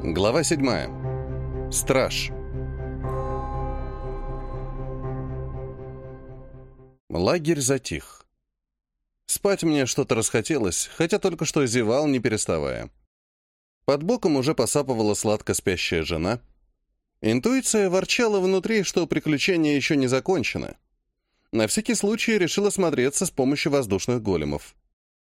Глава 7. Страж. Лагерь затих. Спать мне что-то расхотелось, хотя только что зевал, не переставая. Под боком уже посапывала сладко спящая жена. Интуиция ворчала внутри, что приключение еще не закончено. На всякий случай решил осмотреться с помощью воздушных големов.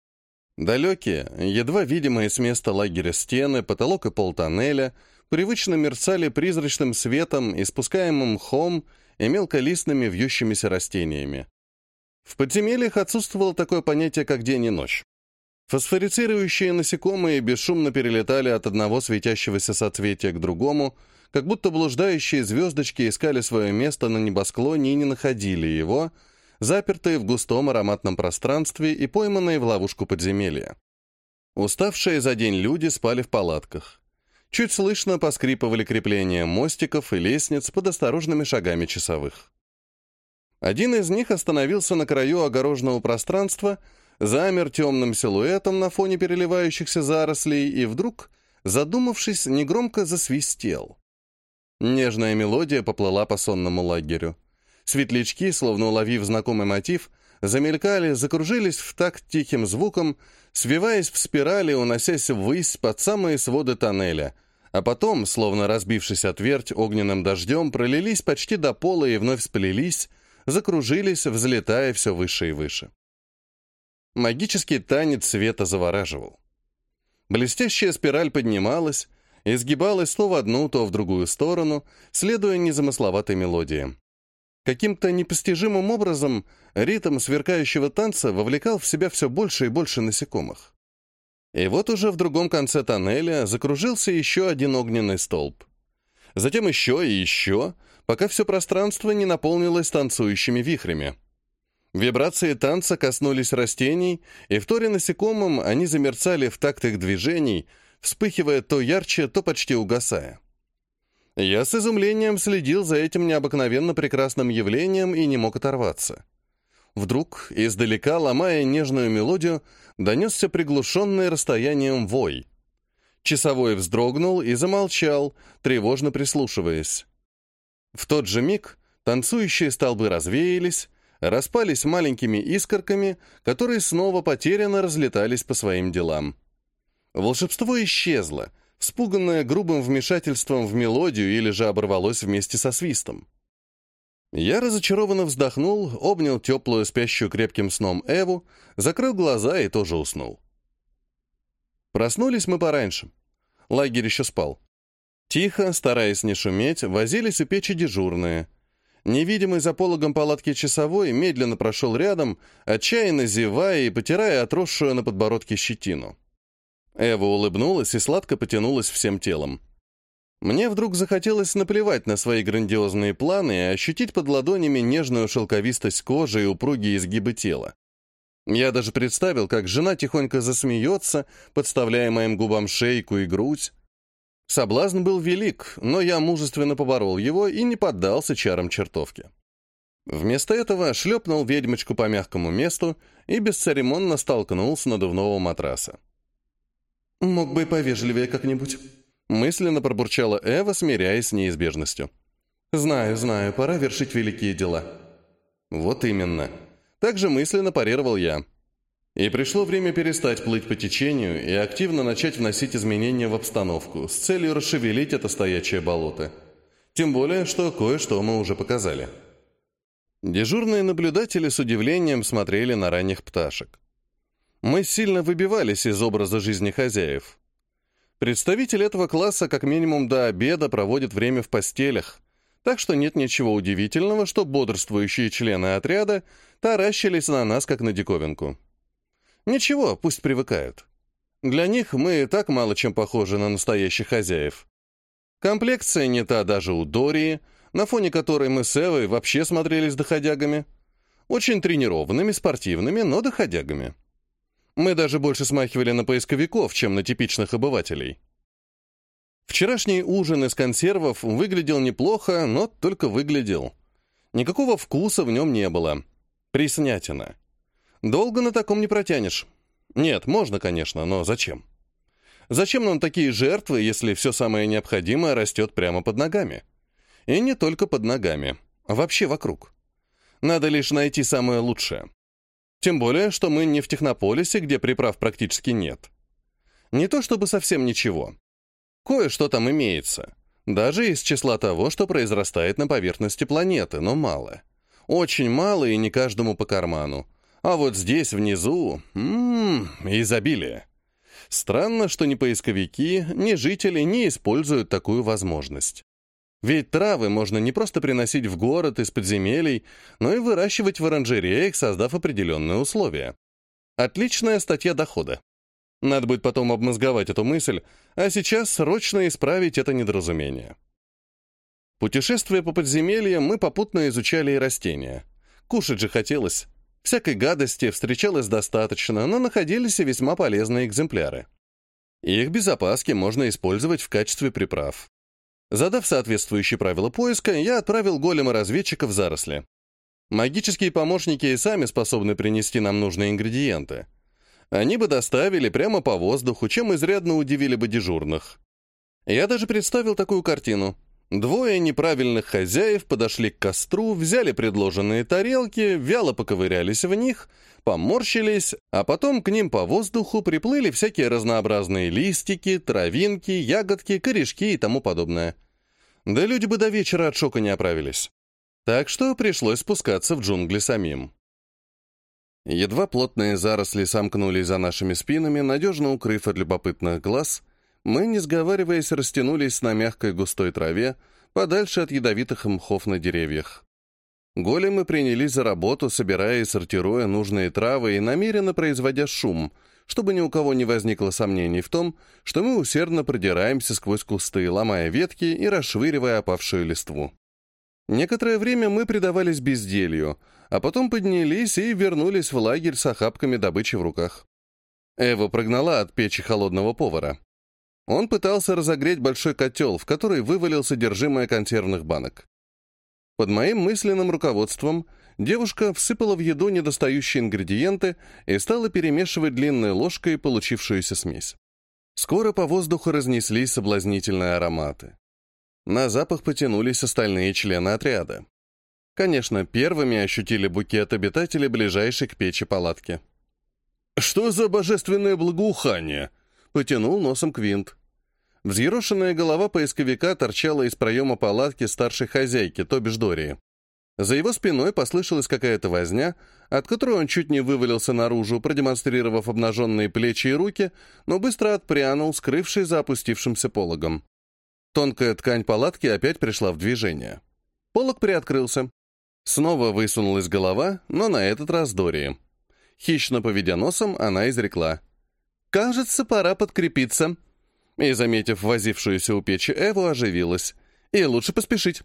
Далекие, едва видимые с места лагеря стены, потолок и пол тоннеля привычно мерцали призрачным светом, испускаемым мхом и мелколистными вьющимися растениями. В подземельях отсутствовало такое понятие, как день и ночь. Фосфорицирующие насекомые бесшумно перелетали от одного светящегося соцветия к другому, как будто блуждающие звездочки искали свое место на небосклоне и не находили его, запертые в густом ароматном пространстве и пойманные в ловушку подземелья. Уставшие за день люди спали в палатках. Чуть слышно поскрипывали крепления мостиков и лестниц под осторожными шагами часовых. Один из них остановился на краю огороженного пространства, замер темным силуэтом на фоне переливающихся зарослей и вдруг, задумавшись, негромко засвистел. Нежная мелодия поплыла по сонному лагерю. Светлячки, словно уловив знакомый мотив, замелькали, закружились в такт тихим звуком, свиваясь в спирали, уносясь ввысь под самые своды тоннеля, а потом, словно разбившись о твердь огненным дождем, пролились почти до пола и вновь сплелись, закружились, взлетая все выше и выше. Магический танец света завораживал. Блестящая спираль поднималась, изгибалась то в одну, то в другую сторону, следуя незамысловатой мелодии. Каким-то непостижимым образом ритм сверкающего танца вовлекал в себя все больше и больше насекомых. И вот уже в другом конце тоннеля закружился еще один огненный столб. Затем еще и еще, пока все пространство не наполнилось танцующими вихрями. Вибрации танца коснулись растений, и вторя насекомым они замерцали в такт их движений, вспыхивая то ярче, то почти угасая. Я с изумлением следил за этим необыкновенно прекрасным явлением и не мог оторваться. Вдруг, издалека, ломая нежную мелодию, донесся приглушенный расстоянием вой. Часовой вздрогнул и замолчал, тревожно прислушиваясь. В тот же миг танцующие столбы развеялись, распались маленькими искорками, которые снова потерянно разлетались по своим делам. Волшебство исчезло, вспуганное грубым вмешательством в мелодию или же оборвалось вместе со свистом. Я разочарованно вздохнул, обнял теплую, спящую крепким сном Эву, закрыл глаза и тоже уснул. Проснулись мы пораньше. Лагерь еще спал. Тихо, стараясь не шуметь, возились у печи дежурные. Невидимый за пологом палатки часовой медленно прошел рядом, отчаянно зевая и потирая отросшую на подбородке щетину. Эва улыбнулась и сладко потянулась всем телом. Мне вдруг захотелось наплевать на свои грандиозные планы и ощутить под ладонями нежную шелковистость кожи и упругие изгибы тела. Я даже представил, как жена тихонько засмеется, подставляя моим губам шейку и грудь. Соблазн был велик, но я мужественно поборол его и не поддался чарам чертовки. Вместо этого шлепнул ведьмочку по мягкому месту и бесцеремонно столкнул с надувного матраса. «Мог бы и повежливее как-нибудь», — мысленно пробурчала Эва, смиряясь с неизбежностью. «Знаю, пора вершить великие дела». «Вот именно». Также мысленно парировал я. И пришло время перестать плыть по течению и активно начать вносить изменения в обстановку с целью расшевелить это стоячее болото. Тем более, что кое-что мы уже показали. Дежурные наблюдатели с удивлением смотрели на ранних пташек. Мы сильно выбивались из образа жизни хозяев. Представитель этого класса как минимум до обеда проводит время в постелях, так что нет ничего удивительного, что бодрствующие члены отряда таращились на нас, как на диковинку. Ничего, пусть привыкают. Для них мы и так мало чем похожи на настоящих хозяев. Комплекция не та даже у Дории, на фоне которой мы с Эвой вообще смотрелись доходягами. Очень тренированными, спортивными, но доходягами. Мы даже больше смахивали на поисковиков, чем на типичных обывателей. Вчерашний ужин из консервов выглядел неплохо, но только выглядел. Никакого вкуса в нем не было. Приснятина. Долго на таком не протянешь. Нет, можно, конечно, но зачем? Зачем нам такие жертвы, если все самое необходимое растет прямо под ногами? И не только под ногами, а вообще вокруг. Надо лишь найти самое лучшее. Тем более, что мы не в Технополисе, где приправ практически нет. Не то чтобы совсем ничего. Кое-что там имеется. Даже из числа того, что произрастает на поверхности планеты, но мало. Очень мало и не каждому по карману. А вот здесь, внизу, изобилие. Странно, что ни поисковики, ни жители не используют такую возможность. Ведь травы можно не просто приносить в город из подземелий, но и выращивать в оранжереях, создав определенные условия. Отличная статья дохода. Надо будет потом обмозговать эту мысль, а сейчас срочно исправить это недоразумение. Путешествуя по подземельям, мы попутно изучали и растения. Кушать же хотелось. Всякой гадости встречалось достаточно, но находились и весьма полезные экземпляры. Их без опаски можно использовать в качестве приправ. Задав соответствующие правила поиска, я отправил голема-разведчика в заросли. Магические помощники и сами способны принести нам нужные ингредиенты. Они бы доставили прямо по воздуху, чем изрядно удивили бы дежурных. Я даже представил такую картину. Двое неправильных хозяев подошли к костру, взяли предложенные тарелки, вяло поковырялись в них, поморщились, а потом к ним по воздуху приплыли всякие разнообразные листики, травинки, ягодки, корешки и тому подобное. Да люди бы до вечера от шока не оправились. Так что пришлось спускаться в джунгли самим. Едва плотные заросли сомкнулись за нашими спинами, надежно укрыв от любопытных глаз, мы, не сговариваясь, растянулись на мягкой густой траве, подальше от ядовитых мхов на деревьях. Големы принялись за работу, собирая и сортируя нужные травы и намеренно производя шум, чтобы ни у кого не возникло сомнений в том, что мы усердно продираемся сквозь кусты, ломая ветки и расшвыривая опавшую листву. Некоторое время мы предавались безделью, а потом поднялись и вернулись в лагерь с охапками добычи в руках. Эва прогнала от печи холодного повара. Он пытался разогреть большой котел, в который вывалил содержимое консервных банок. Под моим мысленным руководством девушка всыпала в еду недостающие ингредиенты и стала перемешивать длинной ложкой получившуюся смесь. Скоро по воздуху разнеслись соблазнительные ароматы. На запах потянулись остальные члены отряда. Конечно, первыми ощутили букет обитатели ближайшей к печи палатки. «Что за божественное благоухание?» — потянул носом Квинт. Взъерошенная голова поисковика торчала из проема палатки старшей хозяйки, то бишь Дории. За его спиной послышалась какая-то возня, от которой он чуть не вывалился наружу, продемонстрировав обнаженные плечи и руки, но быстро отпрянул, скрывшись за опустившимся пологом. Тонкая ткань палатки опять пришла в движение. Полог приоткрылся. Снова высунулась голова, но на этот раз Дории. Хищно поведя носом, она изрекла: «Кажется, пора подкрепиться». И, заметив возившуюся у печи Эву, оживилась. И лучше поспешить.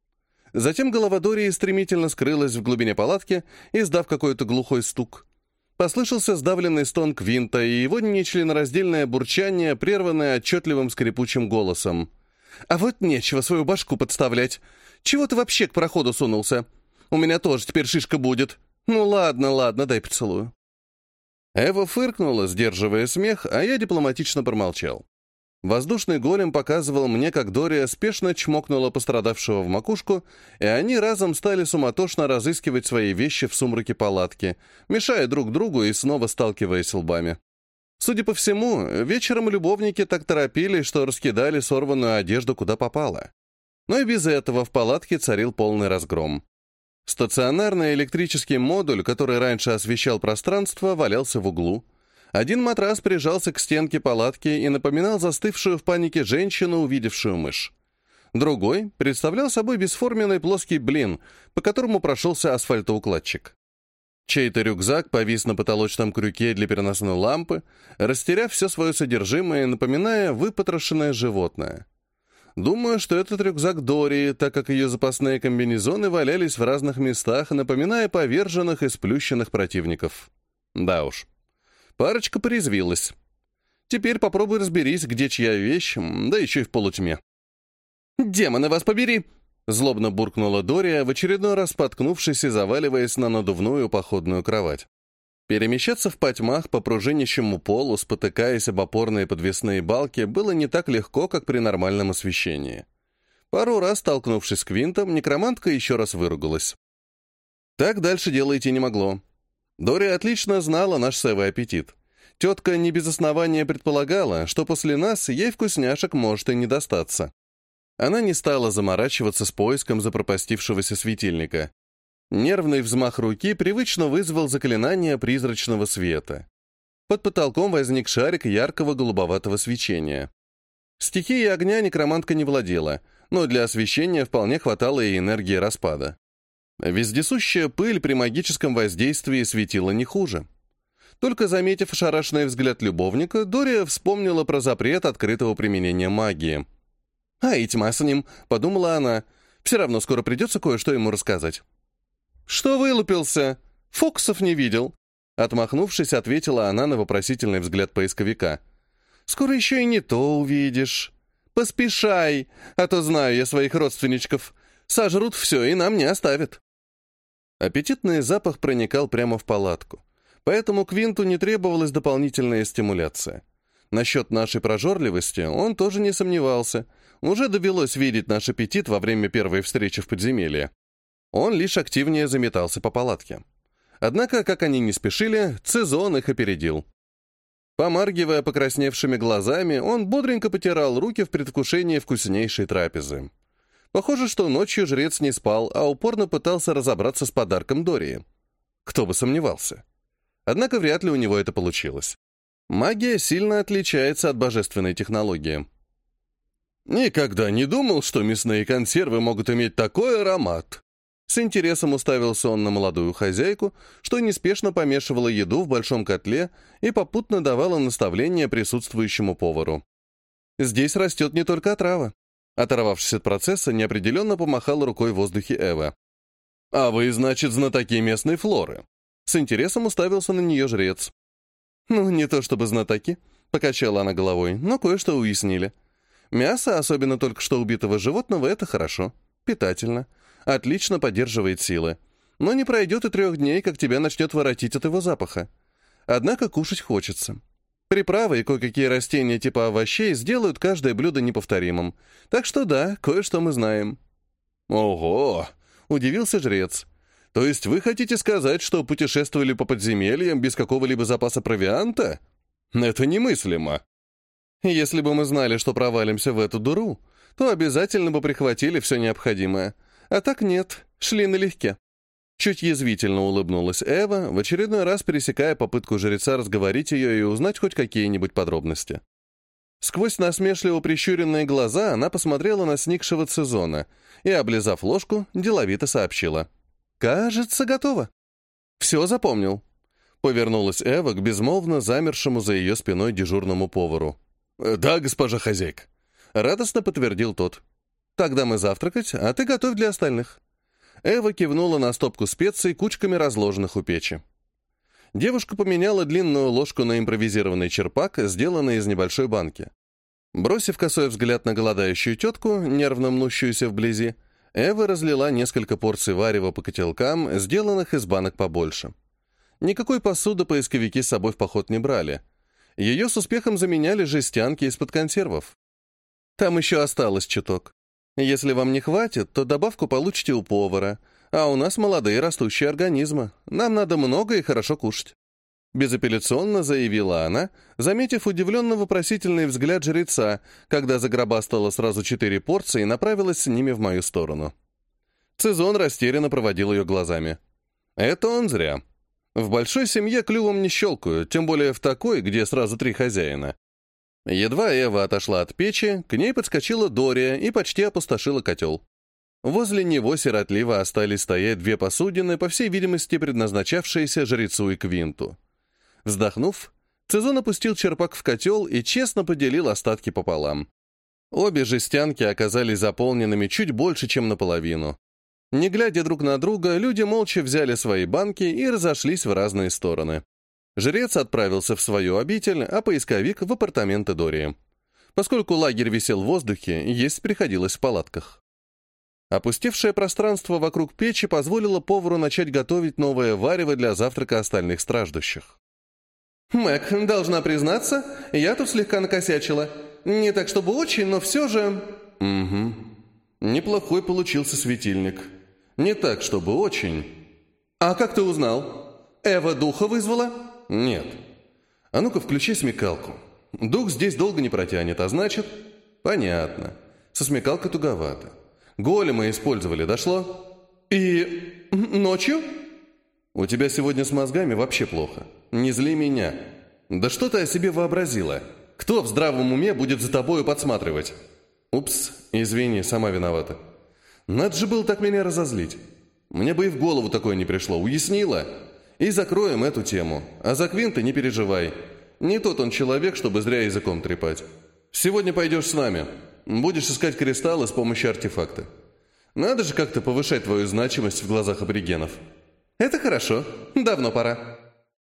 Затем голова Дории стремительно скрылась в глубине палатки, издав какой-то глухой стук. Послышался сдавленный стон Квинта и его нечленораздельное бурчание, прерванное отчетливым скрипучим голосом. «А вот нечего свою башку подставлять. Чего ты вообще к проходу сунулся? У меня тоже теперь шишка будет. Ну ладно, ладно, дай поцелую». Эва фыркнула, сдерживая смех, а я дипломатично промолчал. Воздушный голем показывал мне, как Дория спешно чмокнула пострадавшего в макушку, и они разом стали суматошно разыскивать свои вещи в сумраке палатки, мешая друг другу и снова сталкиваясь лбами. Судя по всему, вечером любовники так торопились, что раскидали сорванную одежду куда попало. Но и без этого в палатке царил полный разгром. Стационарный электрический модуль, который раньше освещал пространство, валялся в углу. Один матрас прижался к стенке палатки и напоминал застывшую в панике женщину, увидевшую мышь. Другой представлял собой бесформенный плоский блин, по которому прошелся асфальтоукладчик. Чей-то рюкзак повис на потолочном крюке для переносной лампы, растеряв все свое содержимое, напоминая выпотрошенное животное. Думаю, что этот рюкзак Дории, так как ее запасные комбинезоны валялись в разных местах, напоминая поверженных и сплющенных противников. Да уж. Парочка порезвилась. Теперь попробуй разберись, где чья вещь, да еще и в полутьме. «Демоны, вас побери!» — злобно буркнула Дория, в очередной раз споткнувшись и заваливаясь на надувную походную кровать. Перемещаться в потьмах по пружинищему полу, спотыкаясь об опорные подвесные балки, было не так легко, как при нормальном освещении. Пару раз, столкнувшись с Квинтом, некромантка еще раз выругалась. Так дальше дело идти не могло. Дори отлично знала наш с Эвой аппетит. Тетка не без основания предполагала, что после нас ей вкусняшек может и не достаться. Она не стала заморачиваться с поиском запропастившегося светильника. Нервный взмах руки привычно вызвал заклинание призрачного света. Под потолком возник шарик яркого голубоватого свечения. Стихией огня некромантка не владела, но для освещения вполне хватало и энергии распада. Вездесущая пыль при магическом воздействии светила не хуже. Только заметив ошарашенный взгляд любовника, Дория вспомнила про запрет открытого применения магии. «А и тьма с ним», — подумала она. «Все равно скоро придется кое-что ему рассказать». «Что вылупился? Фокусов не видел?» Отмахнувшись, ответила она на вопросительный взгляд поисковика. «Скоро еще и не то увидишь. Поспешай, а то знаю я своих родственничков. Сожрут все и нам не оставят». Аппетитный запах проникал прямо в палатку, поэтому Квинту не требовалась дополнительная стимуляция. Насчет нашей прожорливости он тоже не сомневался. Уже довелось видеть наш аппетит во время первой встречи в подземелье. Он лишь активнее заметался по палатке. Однако, как они не спешили, Цезон их опередил. Помаргивая покрасневшими глазами, он бодренько потирал руки в предвкушении вкуснейшей трапезы. Похоже, что ночью жрец не спал, а упорно пытался разобраться с подарком Дории. Кто бы сомневался. Однако вряд ли у него это получилось. Магия сильно отличается от божественной технологии. «Никогда не думал, что мясные консервы могут иметь такой аромат!» С интересом уставился он на молодую хозяйку, что неспешно помешивала еду в большом котле и попутно давала наставления присутствующему повару. «Здесь растет не только отрава». Оторвавшись от процесса, неопределенно помахала рукой в воздухе Эва. «А вы, значит, знатоки местной флоры?» С интересом уставился на нее жрец. «Ну, не то чтобы знатоки», — покачала она головой, но кое-что уяснили. «Мясо, особенно только что убитого животного, это хорошо, питательно, отлично поддерживает силы. Но не пройдет и 3 дней, как тебя начнет воротить от его запаха. Однако кушать хочется. Приправы и кое-какие растения типа овощей сделают каждое блюдо неповторимым. Так что да, кое-что мы знаем». «Ого!» — удивился жрец. «То есть вы хотите сказать, что путешествовали по подземельям без какого-либо запаса провианта? Это немыслимо». «Если бы мы знали, что провалимся в эту дыру, то обязательно бы прихватили все необходимое. А так нет, шли налегке». Чуть язвительно улыбнулась Эва, в очередной раз пересекая попытку жреца разговорить ее и узнать хоть какие-нибудь подробности. Сквозь насмешливо прищуренные глаза она посмотрела на сникшего Цезона и, облизав ложку, деловито сообщила. «Кажется, готово». «Все запомнил». Повернулась Эва к безмолвно замершему за ее спиной дежурному повару. «Да, госпожа хозяйка», — радостно подтвердил тот. «Тогда мы завтракать, а ты готовь для остальных». Эва кивнула на стопку специй, кучками разложенных у печи. Девушка поменяла длинную ложку на импровизированный черпак, сделанный из небольшой банки. Бросив косой взгляд на голодающую тетку, нервно мнущуюся вблизи, Эва разлила несколько порций варева по котелкам, сделанных из банок побольше. Никакой посуды поисковики с собой в поход не брали. Ее с успехом заменяли жестянки из-под консервов. Там еще осталось чуток. Если вам не хватит, то добавку получите у повара, а у нас молодые растущие организмы. Нам надо много и хорошо кушать». Безапелляционно заявила она, заметив удивленно-вопросительный взгляд жреца, когда загробастала сразу 4 порции и направилась с ними в мою сторону. Цезон растерянно проводил ее глазами. «Это он зря. В большой семье клювом не щелкают, тем более в такой, где сразу 3 хозяина». Едва Эва отошла от печи, к ней подскочила Дория и почти опустошила котел. Возле него сиротливо остались стоять 2 посудины, по всей видимости, предназначавшиеся жрецу и Квинту. Вздохнув, Цезон опустил черпак в котел и честно поделил остатки пополам. Обе жестянки оказались заполненными чуть больше, чем наполовину. Не глядя друг на друга, люди молча взяли свои банки и разошлись в разные стороны. Жрец отправился в свою обитель, а поисковик — в апартаменты Дории. Поскольку лагерь висел в воздухе, есть приходилось в палатках. Опустевшее пространство вокруг печи позволило повару начать готовить новое варево для завтрака остальных страждущих. «Мэг, должна признаться, я тут слегка накосячила. Не так чтобы очень, но все же...» «Угу. Неплохой получился светильник. Не так чтобы очень...» «А как ты узнал? Эва духа вызвала?» «Нет. А ну-ка включи смекалку. Дух здесь долго не протянет, а значит...» «Понятно. Со смекалкой туговато. Голема использовали, дошло?» «И... ночью?» «У тебя сегодня с мозгами вообще плохо. Не зли меня. Да что ты о себе вообразила? Кто в здравом уме будет за тобою подсматривать?» «Упс, извини, сама виновата. Надо же было так меня разозлить. Мне бы и в голову такое не пришло. Уяснила? И закроем эту тему. А за Квинта не переживай. Не тот он человек, чтобы зря языком трепать. Сегодня пойдешь с нами. Будешь искать кристаллы с помощью артефакта. Надо же как-то повышать твою значимость в глазах аборигенов». «Это хорошо. Давно пора».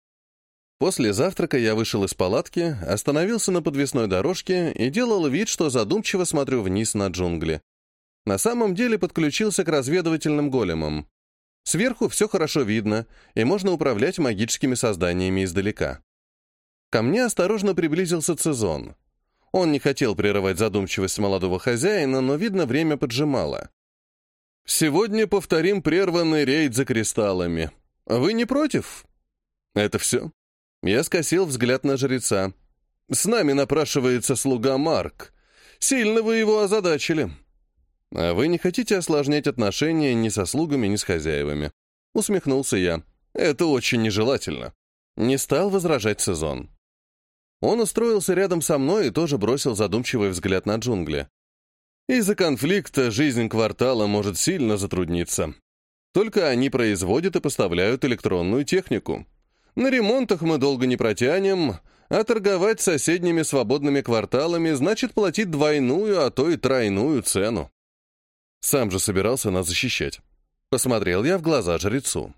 После завтрака я вышел из палатки, остановился на подвесной дорожке и делал вид, что задумчиво смотрю вниз на джунгли. На самом деле подключился к разведывательным големам. Сверху все хорошо видно, и можно управлять магическими созданиями издалека. Ко мне осторожно приблизился Цезон. Он не хотел прерывать задумчивость молодого хозяина, но, видно, время поджимало. «Сегодня повторим прерванный рейд за кристаллами. Вы не против?» «Это все?» Я скосил взгляд на жреца. «С нами напрашивается слуга Марк. Сильно вы его озадачили. А вы не хотите осложнять отношения ни со слугами, ни с хозяевами?» Усмехнулся я. «Это очень нежелательно». Не стал возражать Цезон. Он устроился рядом со мной и тоже бросил задумчивый взгляд на джунгли. «Из-за конфликта жизнь квартала может сильно затрудниться. Только они производят и поставляют электронную технику. На ремонтах мы долго не протянем, а торговать с соседними свободными кварталами значит платить двойную, а то и тройную цену. Сам же собирался нас защищать. Посмотрел я в глаза жрецу.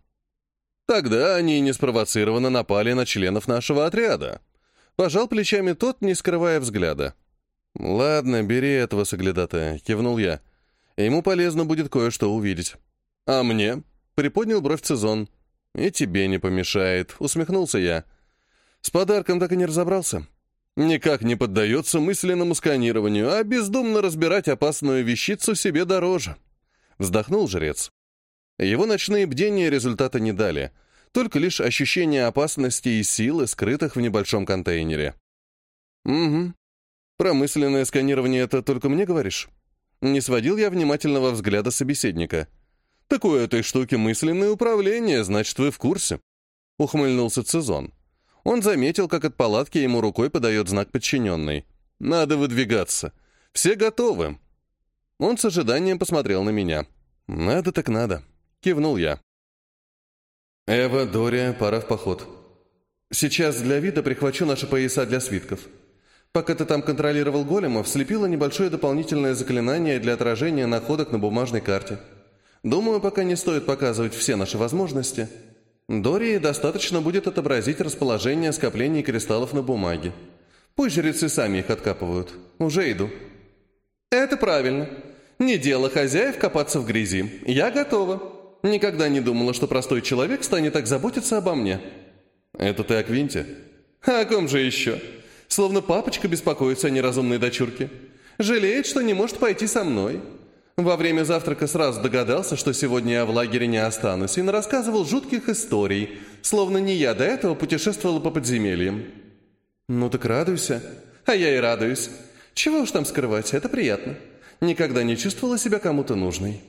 Тогда они неспровоцированно напали на членов нашего отряда. Пожал плечами тот, не скрывая взгляда. «Ладно, бери этого соглядатая», — кивнул я. «Ему полезно будет кое-что увидеть». «А мне?» — приподнял бровь Цезон. «И тебе не помешает», — усмехнулся я. «С подарком так и не разобрался. Никак не поддается мысленному сканированию, а бездумно разбирать опасную вещицу себе дороже». Вздохнул жрец. Его ночные бдения результата не дали, только лишь ощущение опасности и силы, скрытых в небольшом контейнере. «Угу. Про мысленное сканирование это только мне говоришь?» Не сводил я внимательного взгляда собеседника. «Так у этой штуки мысленное управление, значит, вы в курсе», — ухмыльнулся Цезон. Он заметил, как от палатки ему рукой подает знак подчиненный. «Надо выдвигаться. Все готовы». Он с ожиданием посмотрел на меня. «Надо так надо», — кивнул я. «Эва, Дория, пора в поход. Сейчас для вида прихвачу наши пояса для свитков. Пока ты там контролировал големов, слепила небольшое дополнительное заклинание для отражения находок на бумажной карте. Думаю, пока не стоит показывать все наши возможности. Дории достаточно будет отобразить расположение скоплений кристаллов на бумаге. Пусть жрецы сами их откапывают. Уже иду». «Это правильно. Не дело хозяев копаться в грязи. Я готова. Никогда не думала, что простой человек станет так заботиться обо мне». «Это ты о Квинте?» «А о ком же еще? Словно папочка беспокоится о неразумной дочурке. Жалеет, что не может пойти со мной. Во время завтрака сразу догадался, что сегодня я в лагере не останусь, и нарассказывал жутких историй, словно не я до этого путешествовала по подземельям». «Ну так радуйся». «А я и радуюсь. Чего уж там скрывать, это приятно. Никогда не чувствовала себя кому-то нужной».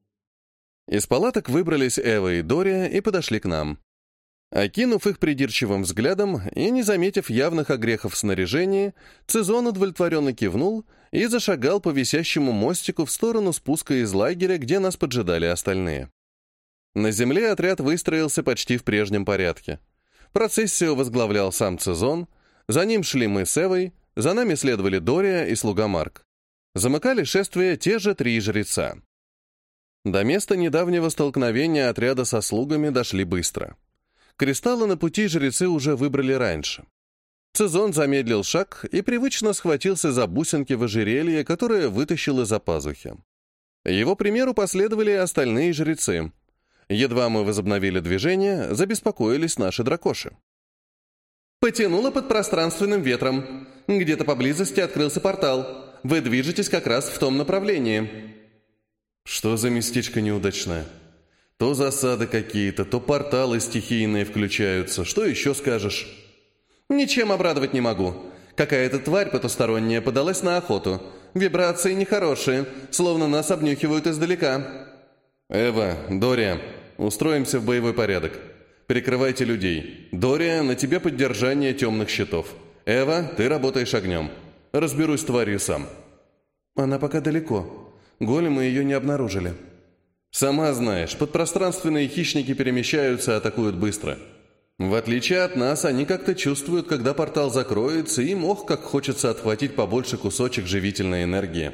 Из палаток выбрались Эва и Дория и подошли к нам. Окинув их придирчивым взглядом и не заметив явных огрехов в снаряжении, Цезон удовлетворенно кивнул и зашагал по висящему мостику в сторону спуска из лагеря, где нас поджидали остальные. На земле отряд выстроился почти в прежнем порядке. Процессию возглавлял сам Цезон, за ним шли мы с Эвой, за нами следовали Дория и слуга Марк. Замыкали шествие те же 3 жреца. До места недавнего столкновения отряда со слугами дошли быстро. Кристаллы на пути жрецы уже выбрали раньше. Цезон замедлил шаг и привычно схватился за бусинки в ожерелье, которое вытащил из-за пазухи. Его примеру последовали и остальные жрецы. Едва мы возобновили движение, забеспокоились наши дракоши. «Потянуло под пространственным ветром. Где-то поблизости открылся портал. Вы движетесь как раз в том направлении». Что за местечко неудачное? То засады какие-то, то порталы стихийные включаются. Что еще скажешь? «Ничем обрадовать не могу. Какая-то тварь потусторонняя подалась на охоту. Вибрации нехорошие, словно нас обнюхивают издалека». «Эва, Дория, устроимся в боевой порядок. Прикрывайте людей. Дория, на тебе поддержание темных щитов. Эва, ты работаешь огнем. Разберусь с тварью сам». «Она пока далеко. Големы ее не обнаружили». «Сама знаешь, подпространственные хищники перемещаются и атакуют быстро. В отличие от нас, они как-то чувствуют, когда портал закроется, и им как хочется отхватить побольше кусочек живительной энергии».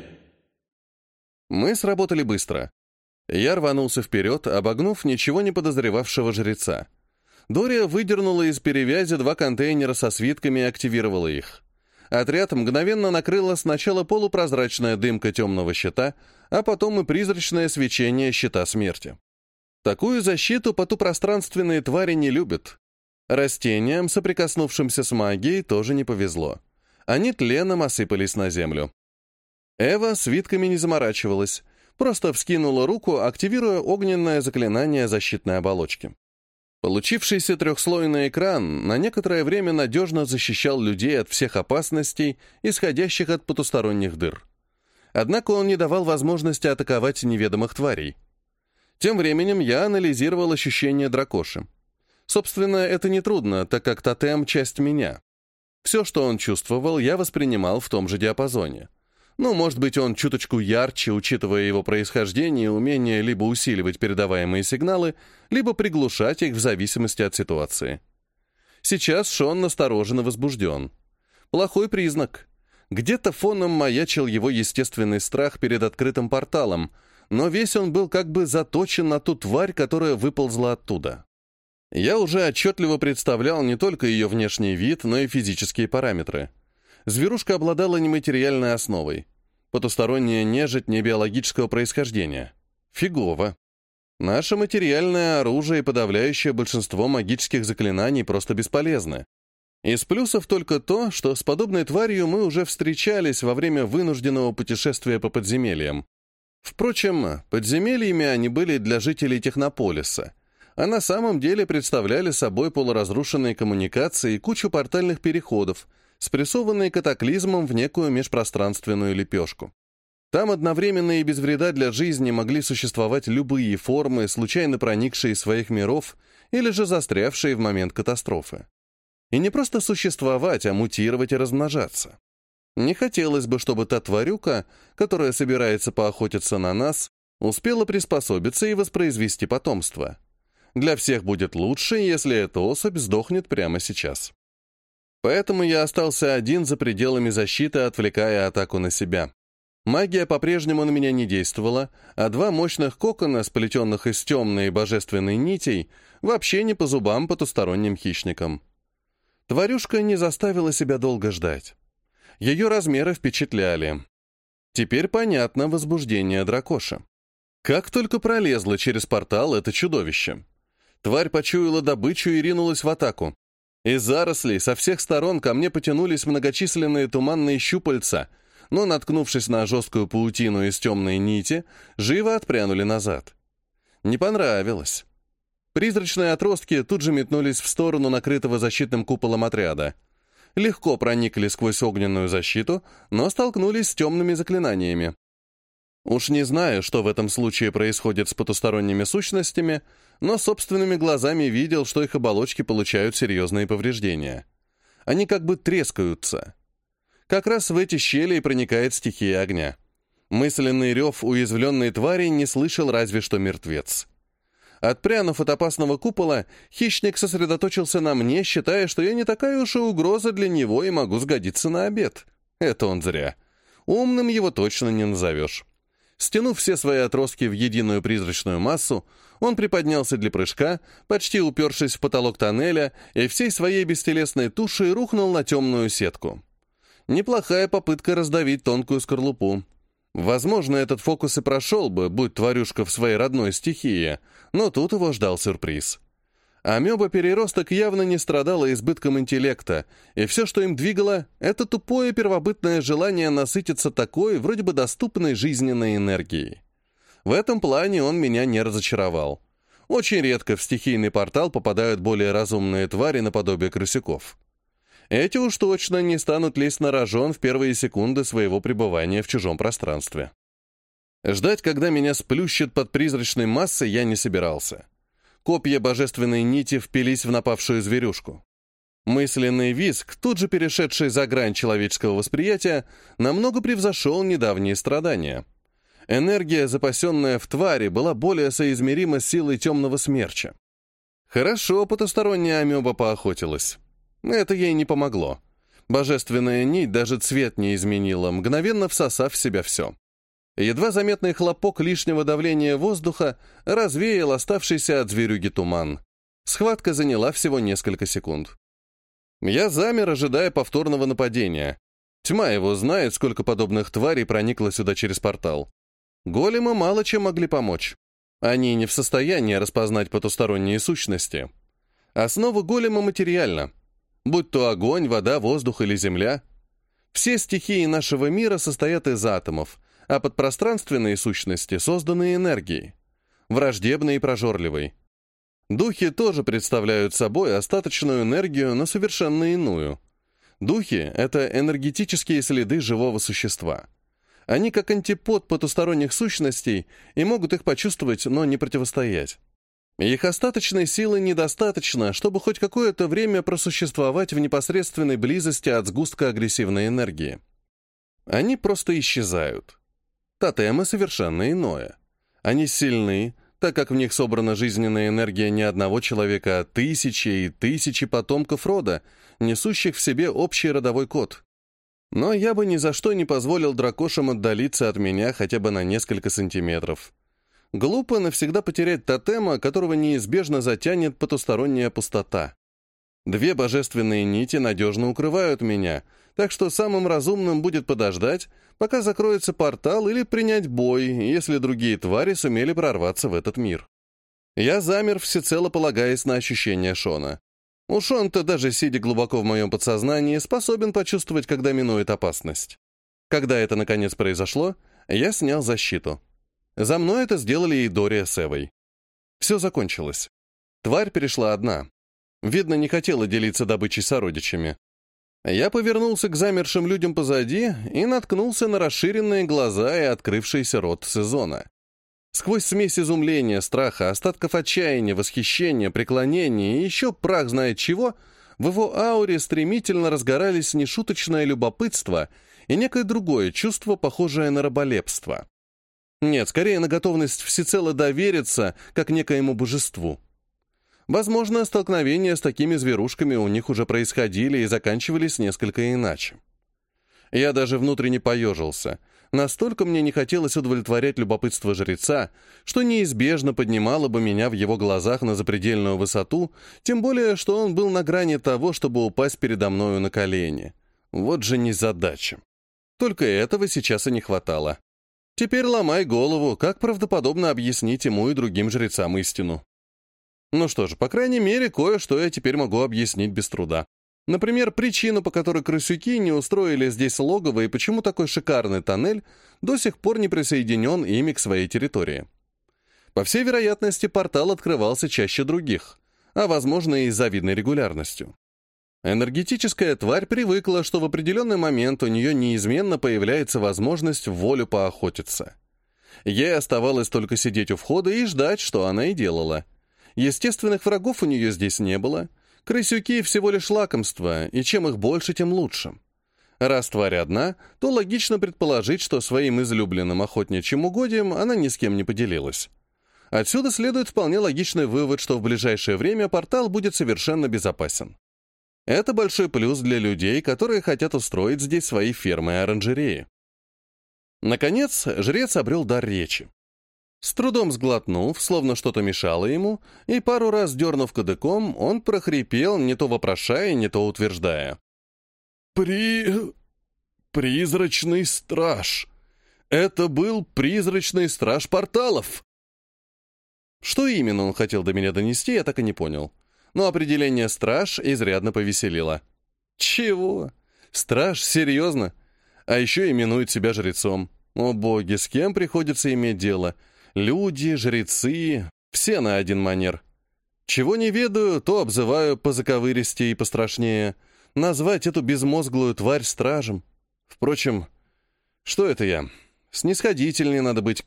Мы сработали быстро. Я рванулся вперед, обогнув ничего не подозревавшего жреца. Дория выдернула из перевязи 2 контейнера со свитками и активировала их. Отряд мгновенно накрыла сначала полупрозрачная дымка темного щита, а потом и призрачное свечение щита смерти. Такую защиту потупространственные твари не любят. Растениям, соприкоснувшимся с магией, тоже не повезло. Они тленом осыпались на землю. Эва свитками не заморачивалась, просто вскинула руку, активируя огненное заклинание защитной оболочки. Получившийся 3-слойный экран на некоторое время надежно защищал людей от всех опасностей, исходящих от потусторонних дыр. Однако он не давал возможности атаковать неведомых тварей. Тем временем я анализировал ощущения дракоши. Собственно, это нетрудно, так как тотем — часть меня. Все, что он чувствовал, я воспринимал в том же диапазоне. Может быть, он чуточку ярче, учитывая его происхождение и умение либо усиливать передаваемые сигналы, либо приглушать их в зависимости от ситуации. Сейчас Шон насторожен и возбужден. Плохой признак. Где-то фоном маячил его естественный страх перед открытым порталом, но весь он был как бы заточен на ту тварь, которая выползла оттуда. Я уже отчетливо представлял не только ее внешний вид, но и физические параметры. Зверушка обладала нематериальной основой. Потусторонняя нежить не биологического происхождения. Фигово. Наше материальное оружие и подавляющее большинство магических заклинаний просто бесполезны. Из плюсов только то, что с подобной тварью мы уже встречались во время вынужденного путешествия по подземельям. Впрочем, подземельями они были для жителей Технополиса, а на самом деле представляли собой полуразрушенные коммуникации и кучу портальных переходов, спрессованные катаклизмом в некую межпространственную лепешку. Там одновременно и без вреда для жизни могли существовать любые формы, случайно проникшие из своих миров или же застрявшие в момент катастрофы. И не просто существовать, а мутировать и размножаться. Не хотелось бы, чтобы та тварюка, которая собирается поохотиться на нас, успела приспособиться и воспроизвести потомство. Для всех будет лучше, если эта особь сдохнет прямо сейчас. Поэтому я остался один за пределами защиты, отвлекая атаку на себя. Магия по-прежнему на меня не действовала, а 2 мощных кокона, сплетенных из темной и божественной нитей, вообще не по зубам потусторонним хищникам. Тварюшка не заставила себя долго ждать. Ее размеры впечатляли. Теперь понятно возбуждение дракоши. Как только пролезло через портал это чудовище. Тварь почуяла добычу и ринулась в атаку. Из зарослей со всех сторон ко мне потянулись многочисленные туманные щупальца, но, наткнувшись на жесткую паутину из темной нити, живо отпрянули назад. Не понравилось. Призрачные отростки тут же метнулись в сторону накрытого защитным куполом отряда. Легко проникли сквозь огненную защиту, но столкнулись с темными заклинаниями. Уж не знаю, что в этом случае происходит с потусторонними сущностями, но собственными глазами видел, что их оболочки получают серьезные повреждения. Они как бы трескаются. Как раз в эти щели и проникает стихия огня. Мысленный рев уязвленной твари не слышал разве что мертвец. Отпрянув от опасного купола, хищник сосредоточился на мне, считая, что я не такая уж и угроза для него и могу сгодиться на обед. Это он зря. Умным его точно не назовешь. Стянув все свои отростки в единую призрачную массу, он приподнялся для прыжка, почти упершись в потолок тоннеля, и всей своей бестелесной тушей рухнул на темную сетку. Неплохая попытка раздавить тонкую скорлупу. Возможно, этот фокус и прошел бы, будь тварюшка в своей родной стихии, но тут его ждал сюрприз. Амеба-переросток явно не страдала избытком интеллекта, и все, что им двигало, это тупое первобытное желание насытиться такой, вроде бы доступной жизненной энергией. В этом плане он меня не разочаровал. Очень редко в стихийный портал попадают более разумные твари наподобие крысяков. Эти уж точно не станут лезть на рожон в первые секунды своего пребывания в чужом пространстве. Ждать, когда меня сплющит под призрачной массой, я не собирался. Копья божественной нити впились в напавшую зверюшку. Мысленный визг, тут же перешедший за грань человеческого восприятия, намного превзошел недавние страдания. Энергия, запасенная в твари, была более соизмерима с силой темного смерча. Хорошо потусторонняя амеба поохотилась. Это ей не помогло. Божественная нить даже цвет не изменила, мгновенно всосав в себя все. Едва заметный хлопок лишнего давления воздуха развеял оставшийся от зверюги туман. Схватка заняла всего несколько секунд. Я замер, ожидая повторного нападения. Тьма его знает, сколько подобных тварей проникло сюда через портал. Големы мало чем могли помочь. Они не в состоянии распознать потусторонние сущности. Основа голема материальна. Будь то огонь, вода, воздух или земля. Все стихии нашего мира состоят из атомов, а подпространственные сущности созданы энергией, враждебной и прожорливой. Духи тоже представляют собой остаточную энергию, но совершенно иную. Духи — это энергетические следы живого существа. Они как антипод потусторонних сущностей и могут их почувствовать, но не противостоять. Их остаточной силы недостаточно, чтобы хоть какое-то время просуществовать в непосредственной близости от сгустка агрессивной энергии. Они просто исчезают. Тотемы совершенно иное. Они сильны, так как в них собрана жизненная энергия не одного человека, а тысячи и тысячи потомков рода, несущих в себе общий родовой код. Но я бы ни за что не позволил дракошам отдалиться от меня хотя бы на несколько сантиметров. Глупо навсегда потерять тотема, которого неизбежно затянет потусторонняя пустота. Две божественные нити надежно укрывают меня, так что самым разумным будет подождать, пока закроется портал, или принять бой, если другие твари сумели прорваться в этот мир. Я замер, всецело полагаясь на ощущения Шона. Уж он-то, даже сидя глубоко в моем подсознании, способен почувствовать, когда минует опасность. Когда это наконец произошло, я снял защиту. За мной это сделали и Дория с Эвой. Все закончилось. Тварь перешла одна. Видно, не хотела делиться добычей с сородичами. Я повернулся к замершим людям позади и наткнулся на расширенные глаза и открывшийся рот Сезона. Сквозь смесь изумления, страха, остатков отчаяния, восхищения, преклонения и еще прах знает чего, в его ауре стремительно разгорались нешуточное любопытство и некое другое чувство, похожее на раболепство. Нет, скорее на готовность всецело довериться, как некоему божеству. Возможно, столкновения с такими зверушками у них уже происходили и заканчивались несколько иначе. Я даже внутренне поежился. Настолько мне не хотелось удовлетворять любопытство жреца, что неизбежно поднимало бы меня в его глазах на запредельную высоту, тем более, что он был на грани того, чтобы упасть передо мною на колени. Вот же незадача. Только этого сейчас и не хватало. Теперь ломай голову, как правдоподобно объяснить ему и другим жрецам истину. Ну что же, по крайней мере, кое-что я теперь могу объяснить без труда. Например, причину, по которой крысюки не устроили здесь логово и почему такой шикарный тоннель до сих пор не присоединен ими к своей территории. По всей вероятности, портал открывался чаще других, а, возможно, и с завидной регулярностью. Энергетическая тварь привыкла, что в определенный момент у нее неизменно появляется возможность в волю поохотиться. Ей оставалось только сидеть у входа и ждать, что она и делала. Естественных врагов у нее здесь не было. Крысюки всего лишь лакомство, и чем их больше, тем лучше. Раз тварь одна, то логично предположить, что своим излюбленным охотничьим угодьем она ни с кем не поделилась. Отсюда следует вполне логичный вывод, что в ближайшее время портал будет совершенно безопасен. Это большой плюс для людей, которые хотят устроить здесь свои фермы и оранжереи. Наконец, жрец обрел дар речи. С трудом сглотнув, словно что-то мешало ему, и пару раз дернув кадыком, он прохрипел, не то вопрошая, не то утверждая. «Призрачный страж! Это был призрачный страж порталов. Что именно он хотел до меня донести, я так и не понял. Но определение «страж» изрядно повеселило. Чего? Страж? Серьезно? А еще именует себя жрецом. О боги, с кем приходится иметь дело? Люди, жрецы, все на один манер. Чего не ведаю, то обзываю позаковыристее и пострашнее. Назвать эту безмозглую тварь стражем. Впрочем, что это я? Снисходительнее надо быть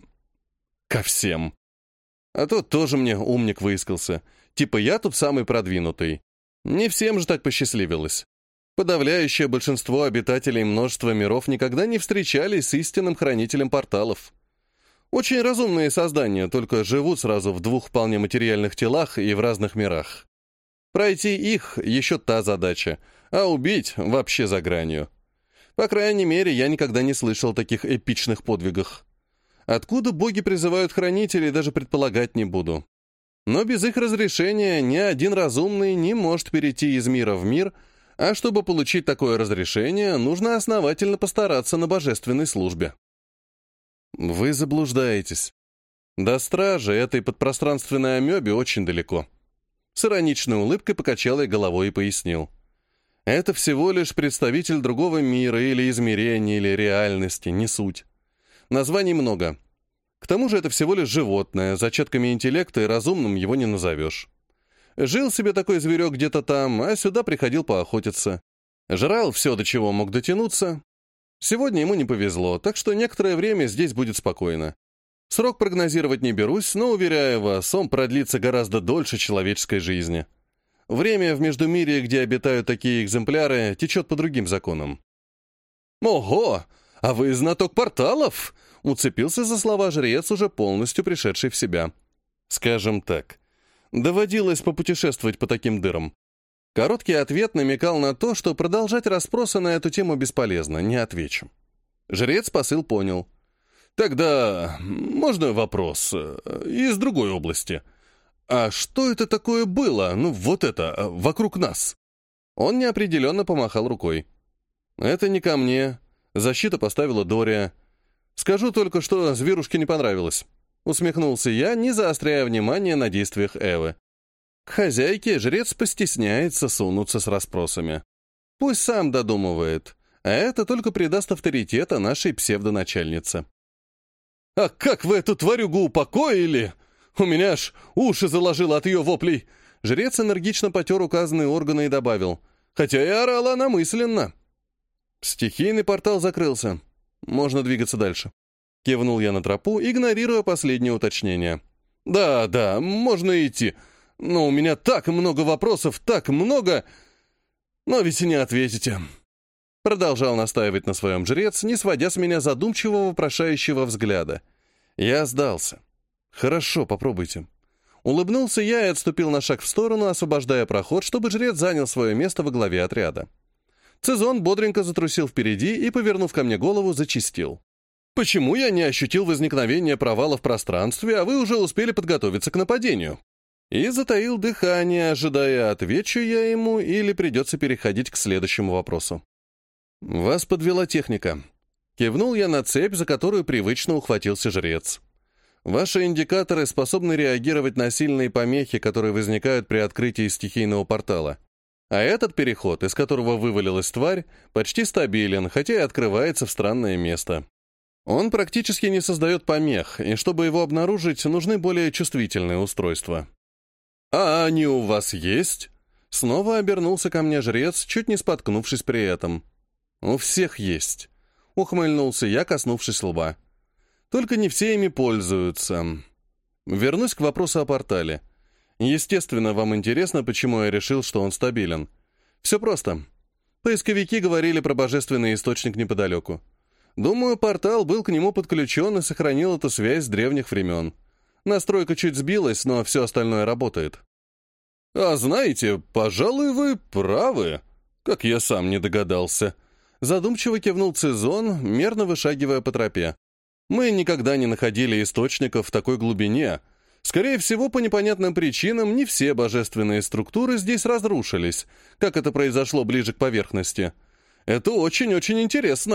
ко всем. А то тоже мне умник выискался. Типа я тут самый продвинутый. Не всем же так посчастливилось. Подавляющее большинство обитателей множества миров никогда не встречались с истинным хранителем порталов. Очень разумные создания, только живут сразу в двух вполне материальных телах и в разных мирах. Пройти их — еще та задача, а убить — вообще за гранью. По крайней мере, я никогда не слышал о таких эпичных подвигах. Откуда боги призывают хранителей, даже предполагать не буду. Но без их разрешения ни один разумный не может перейти из мира в мир, а чтобы получить такое разрешение, нужно основательно постараться на божественной службе. Вы заблуждаетесь. До стражи этой подпространственной амебе очень далеко. С ироничной улыбкой покачал я головой и пояснил. Это всего лишь представитель другого мира или измерения, или реальности, не суть. Названий много. К тому же это всего лишь животное, зачатками интеллекта и разумным его не назовешь. Жил себе такой зверек где-то там, а сюда приходил поохотиться. Жрал все, до чего мог дотянуться. Сегодня ему не повезло, так что некоторое время здесь будет спокойно. Срок прогнозировать не берусь, но, уверяю вас, он продлится гораздо дольше человеческой жизни. Время в Междумирье, где обитают такие экземпляры, течет по другим законам. «Ого! А вы знаток порталов!» — уцепился за слова жрец, уже полностью пришедший в себя. «Скажем так, доводилось попутешествовать по таким дырам». Короткий ответ намекал на то, что продолжать расспросы на эту тему бесполезно, не отвечу. Жрец посыл понял. «Тогда можно вопрос из другой области? А что это такое было, вокруг нас?» Он неопределенно помахал рукой. «Это не ко мне. Защита поставила Дория. Скажу только, что зверушке не понравилось». Усмехнулся я, не заостряя внимание на действиях Эвы. К хозяйке жрец постесняется сунуться с расспросами. Пусть сам додумывает, а это только придаст авторитета нашей псевдоначальнице. «А как вы эту тварюгу упокоили? У меня аж уши заложило от ее воплей!» Жрец энергично потер указанные органы и добавил. «Хотя и орала она мысленно». Стихийный портал закрылся. Можно двигаться дальше. Кивнул я на тропу, игнорируя последнее уточнение. «Да, можно идти. Но у меня так много вопросов, так много... Но ведь и не ответите». Продолжал настаивать на своем жрец, не сводя с меня задумчивого вопрошающего взгляда. Я сдался. «Хорошо, попробуйте». Улыбнулся я и отступил на шаг в сторону, освобождая проход, чтобы жрец занял свое место во главе отряда. Цезон бодренько затрусил впереди и, повернув ко мне голову, зачистил. «Почему я не ощутил возникновения провала в пространстве, а вы уже успели подготовиться к нападению?» И затаил дыхание, ожидая, отвечу я ему или придется переходить к следующему вопросу. «Вас подвела техника». Кивнул я на цепь, за которую привычно ухватился жрец. «Ваши индикаторы способны реагировать на сильные помехи, которые возникают при открытии стихийного портала. А этот переход, из которого вывалилась тварь, почти стабилен, хотя и открывается в странное место. Он практически не создает помех, и чтобы его обнаружить, нужны более чувствительные устройства». «А они у вас есть?» Снова обернулся ко мне жрец, чуть не споткнувшись при этом. «У всех есть», — ухмыльнулся я, коснувшись лба. «Только не все ими пользуются. Вернусь к вопросу о портале. Естественно, вам интересно, почему я решил, что он стабилен. Все просто. Поисковики говорили про божественный источник неподалеку. Думаю, портал был к нему подключен и сохранил эту связь с древних времен. Настройка чуть сбилась, но все остальное работает». «А знаете, пожалуй, вы правы, как я сам не догадался». Задумчиво кивнул Цезон, мерно вышагивая по тропе. «Мы никогда не находили источников в такой глубине. Скорее всего, по непонятным причинам не все божественные структуры здесь разрушились, как это произошло ближе к поверхности. Это очень-очень интересно.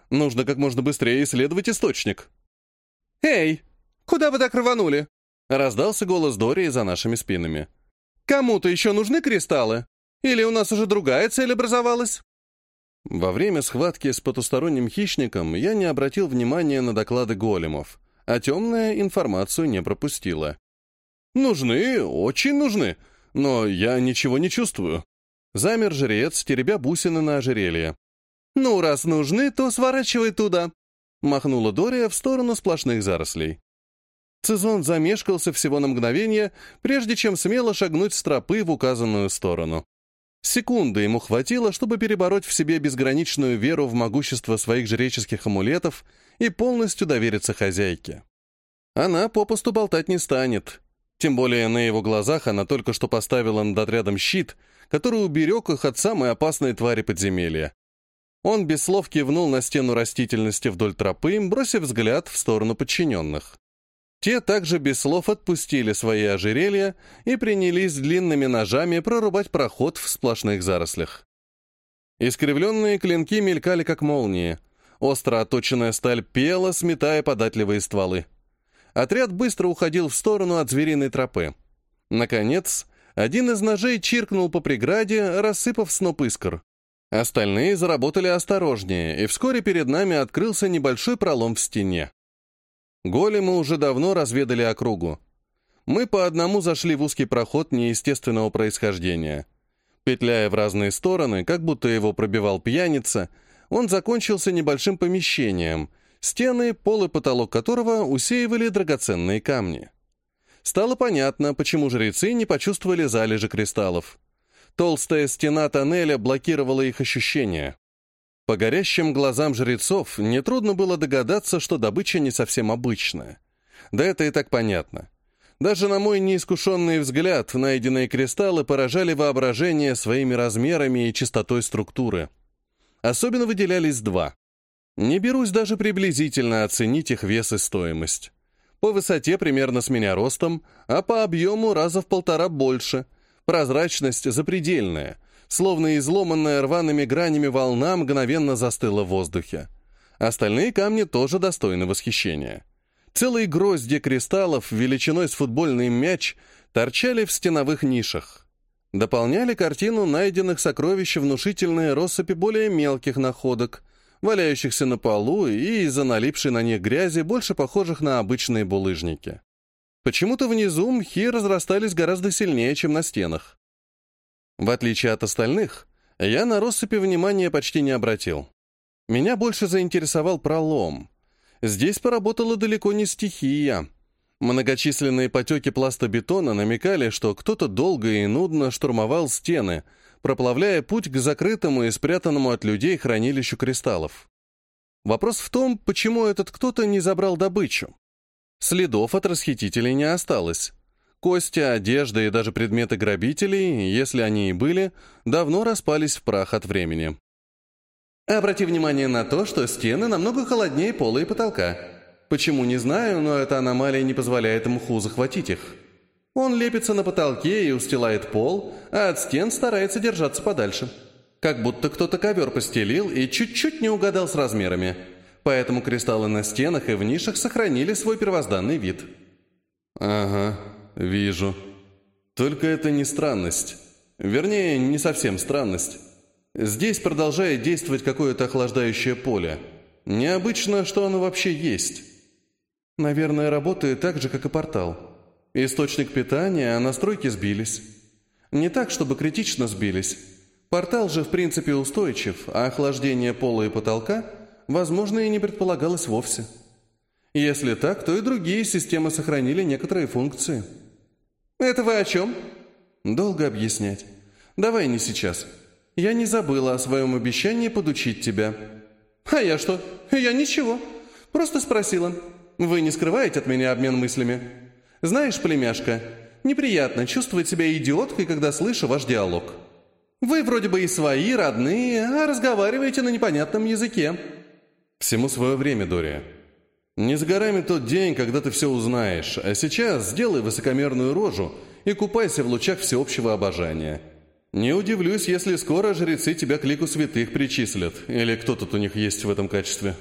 Нужно как можно быстрее исследовать источник. «Эй, куда вы так рванули?» — раздался голос Дори за нашими спинами. «Кому-то еще нужны кристаллы? Или у нас уже другая цель образовалась?» Во время схватки с потусторонним хищником я не обратил внимания на доклады големов, а темная информацию не пропустила. «Нужны, очень нужны, но я ничего не чувствую». Замер жрец, теребя бусины на ожерелье. «Ну, раз нужны, то сворачивай туда», — махнула Дория в сторону сплошных зарослей. Цизон замешкался всего на мгновение, прежде чем смело шагнуть с тропы в указанную сторону. Секунды ему хватило, чтобы перебороть в себе безграничную веру в могущество своих жреческих амулетов и полностью довериться хозяйке. Она попусту болтать не станет. Тем более на его глазах она только что поставила над отрядом щит, который уберег их от самой опасной твари подземелья. Он без слов кивнул на стену растительности вдоль тропы, бросив взгляд в сторону подчиненных. Те также без слов отпустили свои ожерелья и принялись длинными ножами прорубать проход в сплошных зарослях. Искривленные клинки мелькали, как молнии. Остро отточенная сталь пела, сметая податливые стволы. Отряд быстро уходил в сторону от звериной тропы. Наконец, один из ножей чиркнул по преграде, рассыпав сноп искр. Остальные заработали осторожнее, и вскоре перед нами открылся небольшой пролом в стене. Големы уже давно разведали округу. Мы по одному зашли в узкий проход неестественного происхождения. Петляя в разные стороны, как будто его пробивал пьяница, он закончился небольшим помещением, стены, пол и потолок которого усеивали драгоценные камни. Стало понятно, почему жрецы не почувствовали залежи кристаллов. Толстая стена тоннеля блокировала их ощущения. По горящим глазам жрецов нетрудно было догадаться, что добыча не совсем обычная. Да это и так понятно. Даже на мой неискушенный взгляд найденные кристаллы поражали воображение своими размерами и чистотой структуры. Особенно выделялись два. Не берусь даже приблизительно оценить их вес и стоимость. По высоте примерно с меня ростом, а по объему раза в 1,5 больше. Прозрачность запредельная. Словно изломанная рваными гранями волна мгновенно застыла в воздухе. Остальные камни тоже достойны восхищения. Целые грозди кристаллов величиной с футбольный мяч торчали в стеновых нишах. Дополняли картину найденных сокровищ внушительные россыпи более мелких находок, валяющихся на полу и из-за налипшей на них грязи, больше похожих на обычные булыжники. Почему-то внизу мхи разрастались гораздо сильнее, чем на стенах. В отличие от остальных, я на россыпи внимания почти не обратил. Меня больше заинтересовал пролом. Здесь поработала далеко не стихия. Многочисленные потеки пластобетона намекали, что кто-то долго и нудно штурмовал стены, проплавляя путь к закрытому и спрятанному от людей хранилищу кристаллов. Вопрос в том, почему этот кто-то не забрал добычу. Следов от расхитителей не осталось. Кости, одежда и даже предметы грабителей, если они и были, давно распались в прах от времени. Обрати внимание на то, что стены намного холоднее пола и потолка. Почему, не знаю, но эта аномалия не позволяет мху захватить их. Он лепится на потолке и устилает пол, а от стен старается держаться подальше. Как будто кто-то ковер постелил и чуть-чуть не угадал с размерами. Поэтому кристаллы на стенах и в нишах сохранили свой первозданный вид. Ага. «Вижу. Только это не странность. Вернее, не совсем странность. Здесь продолжает действовать какое-то охлаждающее поле. Необычно, что оно вообще есть. Наверное, работает так же, как и портал. Источник питания, а настройки сбились. Не так, чтобы критично сбились. Портал же в принципе устойчив, а охлаждение пола и потолка, возможно, и не предполагалось вовсе. Если так, то и другие системы сохранили некоторые функции». «Это вы о чем?» «Долго объяснять. Давай не сейчас. Я не забыла о своем обещании подучить тебя». «А я что? Я ничего. Просто спросила. Вы не скрываете от меня обмен мыслями? Знаешь, племяшка, неприятно чувствовать себя идиоткой, когда слышу ваш диалог. Вы вроде бы и свои, родные, а разговариваете на непонятном языке». «Всему свое время, Дория. Не за горами тот день, когда ты все узнаешь, а сейчас сделай высокомерную рожу и купайся в лучах всеобщего обожания. Не удивлюсь, если скоро жрецы тебя к лику святых причислят, или кто тут у них есть в этом качестве.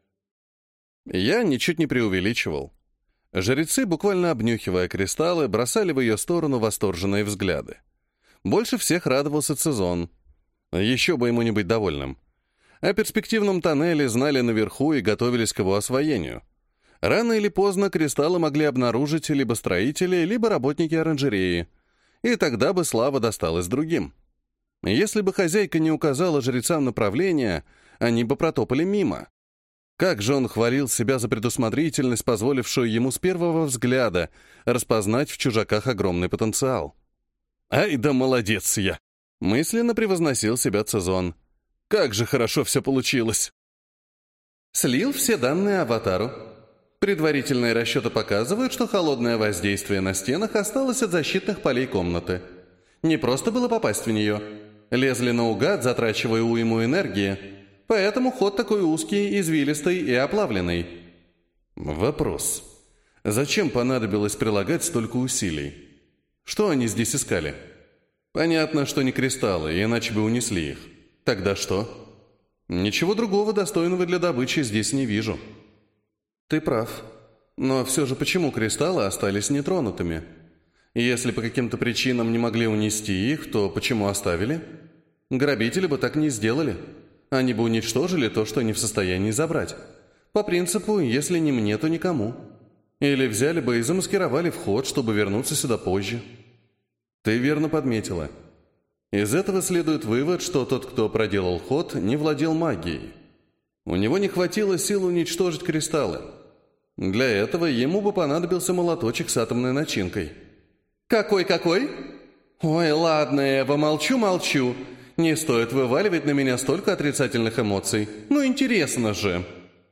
Я ничуть не преувеличивал. Жрецы, буквально обнюхивая кристаллы, бросали в ее сторону восторженные взгляды. Больше всех радовался Цезон. Еще бы ему не быть довольным. О перспективном тоннеле знали наверху и готовились к его освоению. Рано или поздно кристаллы могли обнаружить либо строители, либо работники оранжереи, и тогда бы слава досталась другим. Если бы хозяйка не указала жрецам направления, они бы протопали мимо. Как же он хвалил себя за предусмотрительность, позволившую ему с первого взгляда распознать в чужаках огромный потенциал. «Ай да молодец я!» — мысленно превозносил себя Цезон. «Как же хорошо все получилось!» Слил все данные аватару. Предварительные расчеты показывают, что холодное воздействие на стенах осталось от защитных полей комнаты. Не просто было попасть в нее. Лезли наугад, затрачивая уйму энергии. Поэтому ход такой узкий, извилистый и оплавленный. Вопрос. Зачем понадобилось прилагать столько усилий? Что они здесь искали? Понятно, что не кристаллы, иначе бы унесли их. Тогда что? Ничего другого достойного для добычи здесь не вижу. Ты прав. Но все же почему кристаллы остались нетронутыми? Если по каким-то причинам не могли унести их, то почему оставили? Грабители бы так не сделали. Они бы уничтожили то, что не в состоянии забрать. По принципу, если не мне, то никому. Или взяли бы и замаскировали вход, чтобы вернуться сюда позже. Ты верно подметила. Из этого следует вывод, что тот, кто проделал ход, не владел магией. У него не хватило сил уничтожить кристаллы. Для этого ему бы понадобился молоточек с атомной начинкой. Какой? Ой, ладно, Эва, молчу. Не стоит вываливать на меня столько отрицательных эмоций. Ну, интересно же.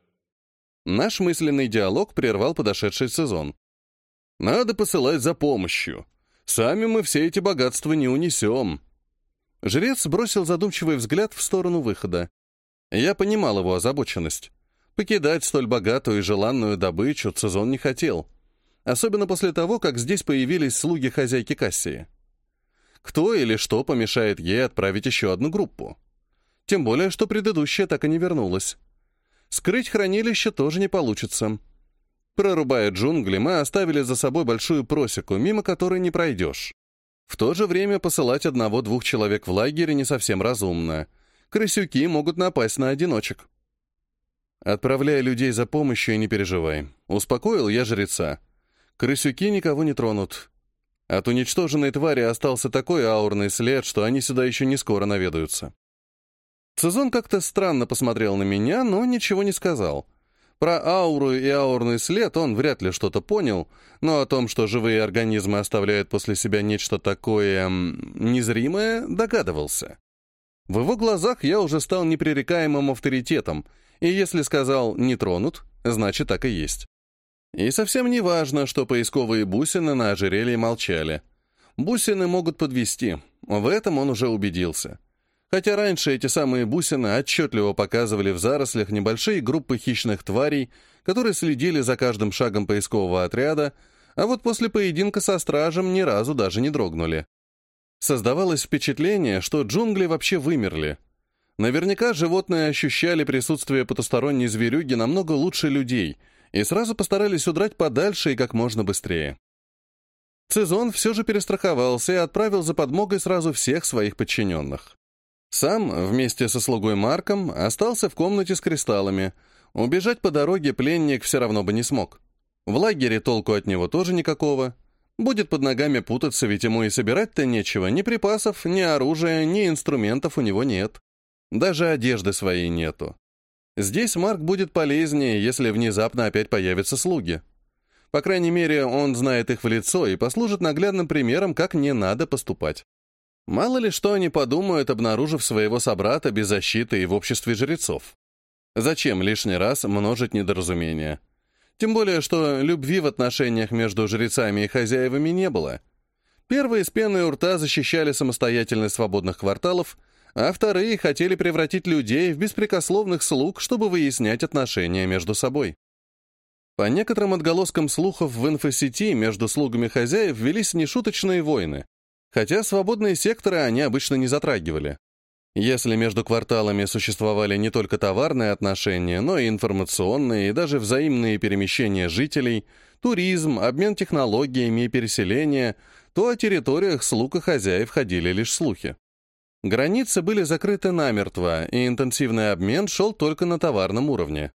Наш мысленный диалог прервал подошедший Цезон. Надо посылать за помощью. Сами мы все эти богатства не унесем. Жрец бросил задумчивый взгляд в сторону выхода. Я понимал его озабоченность. Покидать столь богатую и желанную добычу Цезон не хотел. Особенно после того, как здесь появились слуги хозяйки Кассии. Кто или что помешает ей отправить еще одну группу? Тем более, что предыдущая так и не вернулась. Скрыть хранилище тоже не получится. Прорубая джунгли, мы оставили за собой большую просеку, мимо которой не пройдешь. В то же время посылать одного-двух человек в лагере не совсем разумно. Крысюки могут напасть на одиночек. Отправляй людей за помощью и не переживай. Успокоил я жреца. Крысюки никого не тронут. От уничтоженной твари остался такой аурный след, что они сюда еще не скоро наведаются. Цезон как-то странно посмотрел на меня, но ничего не сказал. Про ауру и аурный след он вряд ли что-то понял, но о том, что живые организмы оставляют после себя нечто такое незримое, догадывался. В его глазах я уже стал непререкаемым авторитетом, и если сказал «не тронут», значит так и есть. И совсем не важно, что поисковые бусины на ожерелье молчали. Бусины могут подвести, в этом он уже убедился. Хотя раньше эти самые бусины отчетливо показывали в зарослях небольшие группы хищных тварей, которые следили за каждым шагом поискового отряда, а вот после поединка со стражем ни разу даже не дрогнули. Создавалось впечатление, что джунгли вообще вымерли. Наверняка животные ощущали присутствие потусторонней зверюги намного лучше людей и сразу постарались удрать подальше и как можно быстрее. Цезон все же перестраховался и отправил за подмогой сразу всех своих подчиненных. Сам, вместе со слугой Марком, остался в комнате с кристаллами. Убежать по дороге пленник все равно бы не смог. В лагере толку от него тоже никакого. Будет под ногами путаться, ведь ему и собирать-то нечего. Ни припасов, ни оружия, ни инструментов у него нет. Даже одежды своей нету. Здесь Марк будет полезнее, если внезапно опять появятся слуги. По крайней мере, он знает их в лицо и послужит наглядным примером, как не надо поступать. Мало ли что они подумают, обнаружив своего собрата без защиты и в обществе жрецов. Зачем лишний раз множить недоразумения? Тем более, что любви в отношениях между жрецами и хозяевами не было. Первые с пеной у рта защищали самостоятельность свободных кварталов, а вторые хотели превратить людей в беспрекословных слуг, чтобы выяснять отношения между собой. По некоторым отголоскам слухов в инфосети между слугами хозяев велись нешуточные войны. Хотя свободные секторы они обычно не затрагивали. Если между кварталами существовали не только товарные отношения, но и информационные, и даже взаимные перемещения жителей, туризм, обмен технологиями и переселение, то о территориях слуг и хозяев ходили лишь слухи. Границы были закрыты намертво, и интенсивный обмен шел только на товарном уровне.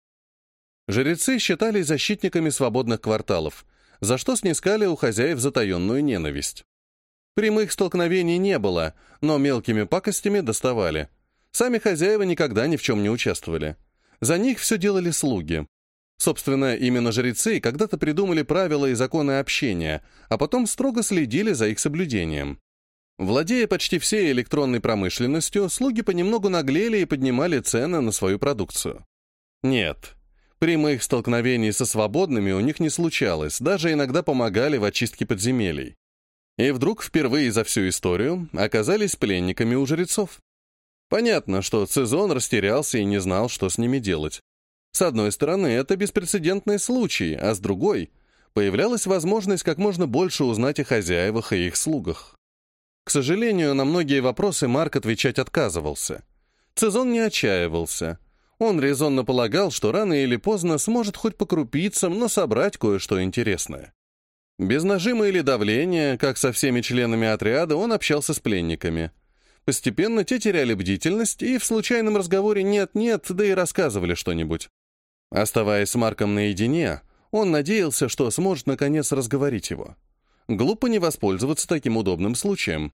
Жрецы считались защитниками свободных кварталов, за что снискали у хозяев затаенную ненависть. Прямых столкновений не было, но мелкими пакостями доставали. Сами хозяева никогда ни в чем не участвовали. За них все делали слуги. Собственно, именно жрецы когда-то придумали правила и законы общения, а потом строго следили за их соблюдением. Владея почти всей электронной промышленностью, слуги понемногу наглели и поднимали цены на свою продукцию. Нет, прямых столкновений со свободными у них не случалось, даже иногда помогали в очистке подземелий. И вдруг впервые за всю историю оказались пленниками у жрецов. Понятно, что Цезон растерялся и не знал, что с ними делать. С одной стороны, это беспрецедентный случай, а с другой — появлялась возможность как можно больше узнать о хозяевах и их слугах. К сожалению, на многие вопросы Марк отвечать отказывался. Цезон не отчаивался. Он резонно полагал, что рано или поздно сможет хоть по крупицам, но собрать кое-что интересное. Без нажима или давления, как со всеми членами отряда, он общался с пленниками. Постепенно те теряли бдительность и в случайном разговоре нет-нет, да и рассказывали что-нибудь. Оставаясь с Марком наедине, он надеялся, что сможет наконец разговорить его. Глупо не воспользоваться таким удобным случаем.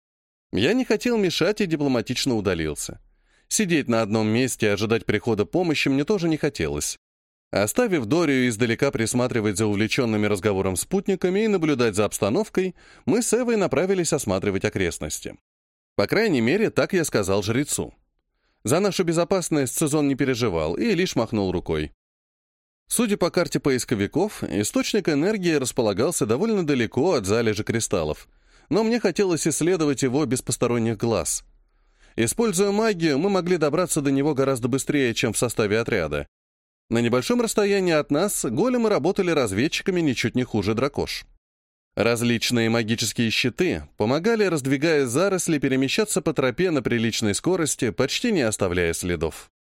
Я не хотел мешать и дипломатично удалился. Сидеть на одном месте и ожидать прихода помощи мне тоже не хотелось. Оставив Дорию издалека присматривать за увлеченными разговором спутниками и наблюдать за обстановкой, мы с Эвой направились осматривать окрестности. По крайней мере, так я сказал жрецу. За нашу безопасность Цезон не переживал и лишь махнул рукой. Судя по карте поисковиков, источник энергии располагался довольно далеко от залежи кристаллов, но мне хотелось исследовать его без посторонних глаз. Используя магию, мы могли добраться до него гораздо быстрее, чем в составе отряда. На небольшом расстоянии от нас големы работали разведчиками ничуть не хуже дракош. Различные магические щиты помогали, раздвигая заросли, перемещаться по тропе на приличной скорости, почти не оставляя следов.